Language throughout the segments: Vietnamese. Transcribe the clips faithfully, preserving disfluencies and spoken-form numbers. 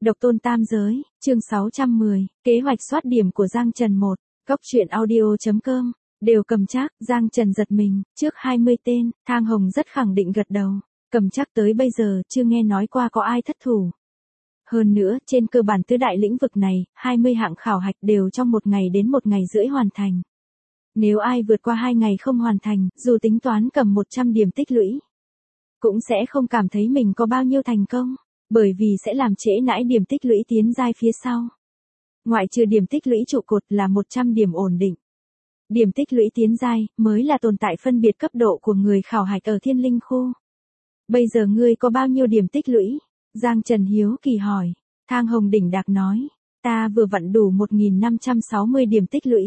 Độc tôn tam giới, chương sáu trăm mười, kế hoạch soát điểm của Giang Trần một, góc truyện audio chấm com, đều cầm chắc, Giang Trần giật mình, trước hai mươi tên, Thang Hồng rất khẳng định gật đầu, cầm chắc tới bây giờ chưa nghe nói qua có ai thất thủ. Hơn nữa, trên cơ bản tứ đại lĩnh vực này, hai mươi hạng khảo hạch đều trong một ngày đến một ngày rưỡi hoàn thành. Nếu ai vượt qua hai ngày không hoàn thành, dù tính toán cầm một trăm điểm tích lũy, cũng sẽ không cảm thấy mình có bao nhiêu thành công, bởi vì sẽ làm trễ nãi điểm tích lũy tiến giai phía sau. Ngoại trừ điểm tích lũy trụ cột là một trăm điểm ổn định. Điểm tích lũy tiến giai mới là tồn tại phân biệt cấp độ của người khảo hạch ở Thiên Linh khu. Bây giờ ngươi có bao nhiêu điểm tích lũy? Giang Trần hiếu kỳ hỏi. Thang Hồng đỉnh đạc nói, ta vừa vặn đủ một nghìn năm trăm sáu mươi điểm tích lũy.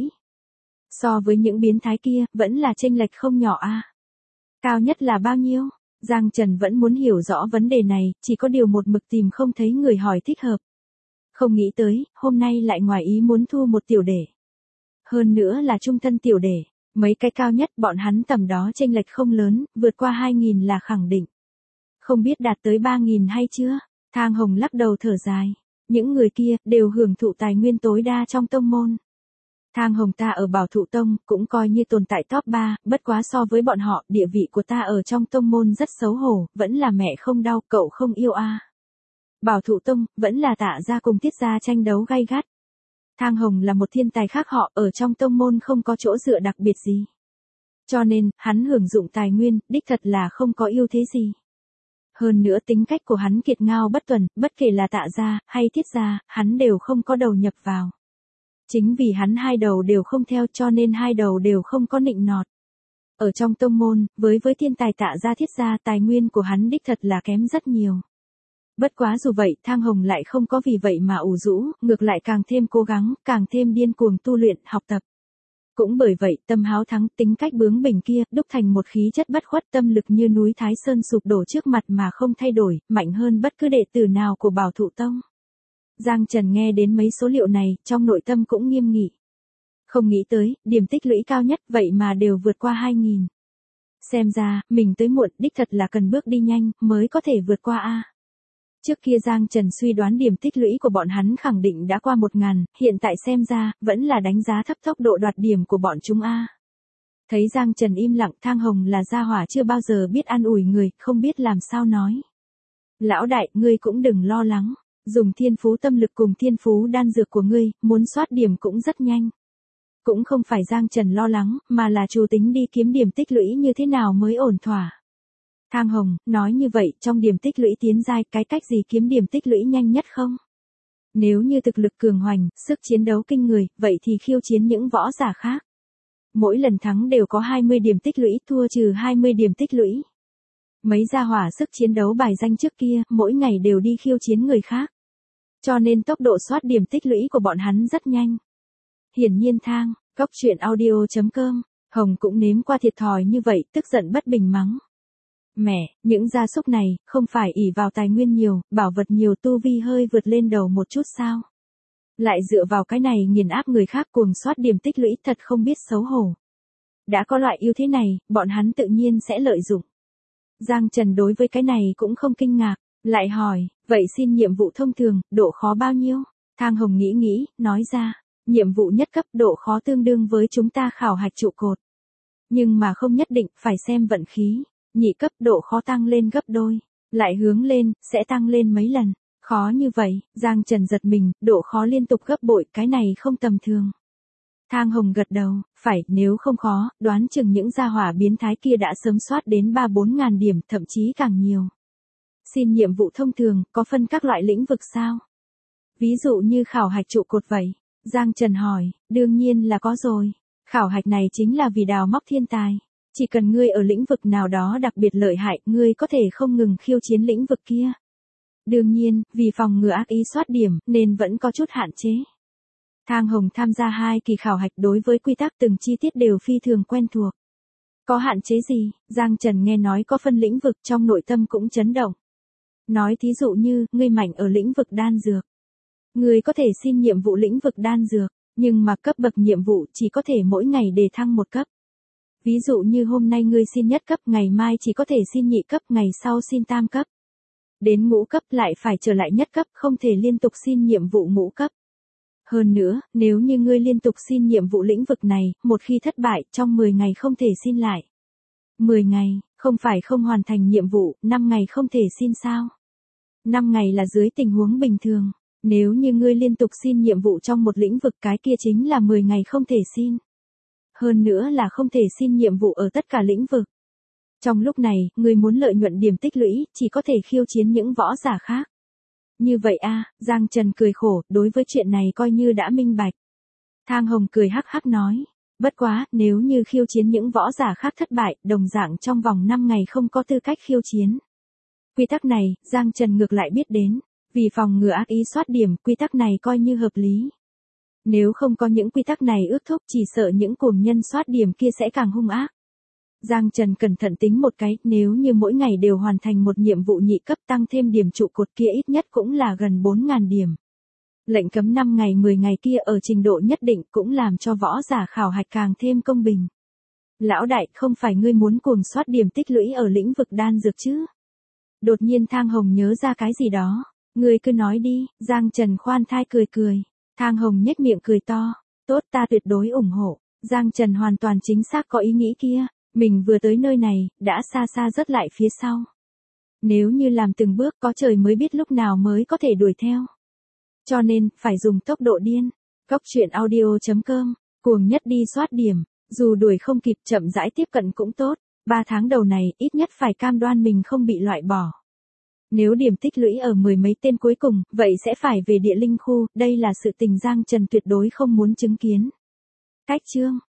So với những biến thái kia, vẫn là chênh lệch không nhỏ a. À? Cao nhất là bao nhiêu? Giang Trần vẫn muốn hiểu rõ vấn đề này, chỉ có điều một mực tìm không thấy người hỏi thích hợp. Không nghĩ tới, hôm nay lại ngoài ý muốn thu một tiểu đệ. Hơn nữa là trung thân tiểu đệ, mấy cái cao nhất bọn hắn tầm đó chênh lệch không lớn, vượt qua hai nghìn là khẳng định. Không biết đạt tới ba nghìn hay chưa? Thang Hồng lắc đầu thở dài. Những người kia đều hưởng thụ tài nguyên tối đa trong tông môn. Thang Hồng ta ở Bảo Thụ Tông cũng coi như tồn tại top ba, bất quá so với bọn họ, địa vị của ta ở trong tông môn rất xấu hổ, vẫn là mẹ không đau, cậu không yêu a. À. Bảo Thụ Tông, vẫn là Tạ gia cùng Tiết gia tranh đấu gay gắt. Thang Hồng là một thiên tài khác họ, ở trong tông môn không có chỗ dựa đặc biệt gì. Cho nên, hắn hưởng dụng tài nguyên, đích thật là không có ưu thế gì. Hơn nữa tính cách của hắn kiệt ngao bất tuần, bất kể là Tạ gia, hay Tiết gia, hắn đều không có đầu nhập vào. Chính vì hắn hai đầu đều không theo cho nên hai đầu đều không có nịnh nọt. Ở trong tông môn, với với thiên tài Tạ gia Thiết gia tài nguyên của hắn đích thật là kém rất nhiều. Bất quá dù vậy, Thang Hồng lại không có vì vậy mà ủ rũ, ngược lại càng thêm cố gắng, càng thêm điên cuồng tu luyện, học tập. Cũng bởi vậy, tâm háo thắng, tính cách bướng bỉnh kia, đúc thành một khí chất bất khuất, tâm lực như núi Thái Sơn sụp đổ trước mặt mà không thay đổi, mạnh hơn bất cứ đệ tử nào của Bảo Thụ Tông. Giang Trần nghe đến mấy số liệu này, trong nội tâm cũng nghiêm nghị. Không nghĩ tới, điểm tích lũy cao nhất vậy mà đều vượt qua hai nghìn. Xem ra, mình tới muộn, đích thật là cần bước đi nhanh, mới có thể vượt qua a. Trước kia Giang Trần suy đoán điểm tích lũy của bọn hắn khẳng định đã qua một ngàn, hiện tại xem ra, vẫn là đánh giá thấp tốc độ đoạt điểm của bọn chúng a. Thấy Giang Trần im lặng, Thang Hồng là gia hỏa chưa bao giờ biết an ủi người, không biết làm sao nói. Lão đại, ngươi cũng đừng lo lắng. Dùng thiên phú tâm lực cùng thiên phú đan dược của ngươi, muốn soát điểm cũng rất nhanh. Cũng không phải Giang Trần lo lắng, mà là chủ tính đi kiếm điểm tích lũy như thế nào mới ổn thỏa. Thang Hồng, nói như vậy, trong điểm tích lũy tiến giai, cái cách gì kiếm điểm tích lũy nhanh nhất không? Nếu như thực lực cường hoành, sức chiến đấu kinh người, vậy thì khiêu chiến những võ giả khác. Mỗi lần thắng đều có hai mươi điểm tích lũy, thua trừ hai mươi điểm tích lũy. Mấy gia hỏa sức chiến đấu bài danh trước kia, mỗi ngày đều đi khiêu chiến người khác. Cho nên tốc độ soát điểm tích lũy của bọn hắn rất nhanh. Hiển nhiên Thang, góc truyện audio chấm com, Hồng cũng nếm qua thiệt thòi như vậy, tức giận bất bình mắng. Mẹ, những gia súc này, không phải ỷ vào tài nguyên nhiều, bảo vật nhiều tu vi hơi vượt lên đầu một chút sao? Lại dựa vào cái này nghiền áp người khác cuồng soát điểm tích lũy, thật không biết xấu hổ. Đã có loại ưu thế này, bọn hắn tự nhiên sẽ lợi dụng. Giang Trần đối với cái này cũng không kinh ngạc, lại hỏi, vậy xin nhiệm vụ thông thường, độ khó bao nhiêu? Thang Hồng nghĩ nghĩ, nói ra, nhiệm vụ nhất cấp độ khó tương đương với chúng ta khảo hạch trụ cột. Nhưng mà không nhất định, phải xem vận khí. Nhị cấp độ khó tăng lên gấp đôi, lại hướng lên, sẽ tăng lên mấy lần. Khó như vậy, Giang Trần giật mình, độ khó liên tục gấp bội, cái này không tầm thường. Thang Hồng gật đầu, phải, nếu không khó, đoán chừng những gia hỏa biến thái kia đã sớm soát đến ba bốn ngàn điểm, thậm chí càng nhiều. Xin nhiệm vụ thông thường, có phân các loại lĩnh vực sao? Ví dụ như khảo hạch trụ cột vậy. Giang Trần hỏi, đương nhiên là có rồi. Khảo hạch này chính là vì đào móc thiên tài. Chỉ cần ngươi ở lĩnh vực nào đó đặc biệt lợi hại, ngươi có thể không ngừng khiêu chiến lĩnh vực kia. Đương nhiên, vì phòng ngừa ác ý soát điểm, nên vẫn có chút hạn chế. Thang Hồng tham gia hai kỳ khảo hạch đối với quy tắc từng chi tiết đều phi thường quen thuộc. Có hạn chế gì? Giang Trần nghe nói có phân lĩnh vực, trong nội tâm cũng chấn động. Nói thí dụ như, ngươi mạnh ở lĩnh vực đan dược. Ngươi có thể xin nhiệm vụ lĩnh vực đan dược, nhưng mà cấp bậc nhiệm vụ chỉ có thể mỗi ngày đề thăng một cấp. Ví dụ như hôm nay ngươi xin nhất cấp, ngày mai chỉ có thể xin nhị cấp, ngày sau xin tam cấp. Đến ngũ cấp lại phải trở lại nhất cấp, không thể liên tục xin nhiệm vụ ngũ cấp. Hơn nữa, nếu như ngươi liên tục xin nhiệm vụ lĩnh vực này, một khi thất bại, trong mười ngày không thể xin lại. mười ngày, không phải không hoàn thành nhiệm vụ, năm ngày không thể xin sao? năm ngày là dưới tình huống bình thường. Nếu như ngươi liên tục xin nhiệm vụ trong một lĩnh vực, cái kia chính là mười ngày không thể xin. Hơn nữa là không thể xin nhiệm vụ ở tất cả lĩnh vực. Trong lúc này, ngươi muốn lợi nhuận điểm tích lũy, chỉ có thể khiêu chiến những võ giả khác. Như vậy a, Giang Trần cười khổ, đối với chuyện này coi như đã minh bạch. Thang Hồng cười hắc hắc nói, bất quá, nếu như khiêu chiến những võ giả khác thất bại, đồng dạng trong vòng năm ngày không có tư cách khiêu chiến. Quy tắc này, Giang Trần ngược lại biết đến, vì phòng ngừa ác ý soát điểm, quy tắc này coi như hợp lý. Nếu không có những quy tắc này ước thúc, chỉ sợ những cuồng nhân soát điểm kia sẽ càng hung ác. Giang Trần cẩn thận tính một cái, nếu như mỗi ngày đều hoàn thành một nhiệm vụ nhị cấp tăng thêm điểm trụ cột kia ít nhất cũng là gần bốn nghìn điểm. Lệnh cấm năm ngày mười ngày kia ở trình độ nhất định cũng làm cho võ giả khảo hạch càng thêm công bình. Lão đại, không phải ngươi muốn cuồng soát điểm tích lũy ở lĩnh vực đan dược chứ? Đột nhiên Thang Hồng nhớ ra cái gì đó. Ngươi cứ nói đi, Giang Trần khoan thai cười cười. Thang Hồng nhếch miệng cười to. Tốt, ta tuyệt đối ủng hộ. Giang Trần hoàn toàn chính xác có ý nghĩ kia. Mình vừa tới nơi này, đã xa xa rớt lại phía sau. Nếu như làm từng bước có trời mới biết lúc nào mới có thể đuổi theo. Cho nên, phải dùng tốc độ điên. Góc truyện audio chấm com, cuồng nhất đi soát điểm. Dù đuổi không kịp chậm rãi tiếp cận cũng tốt. Ba tháng đầu này, ít nhất phải cam đoan mình không bị loại bỏ. Nếu điểm tích lũy ở mười mấy tên cuối cùng, vậy sẽ phải về địa linh khu, đây là sự tình Giang Trần tuyệt đối không muốn chứng kiến. Cách chương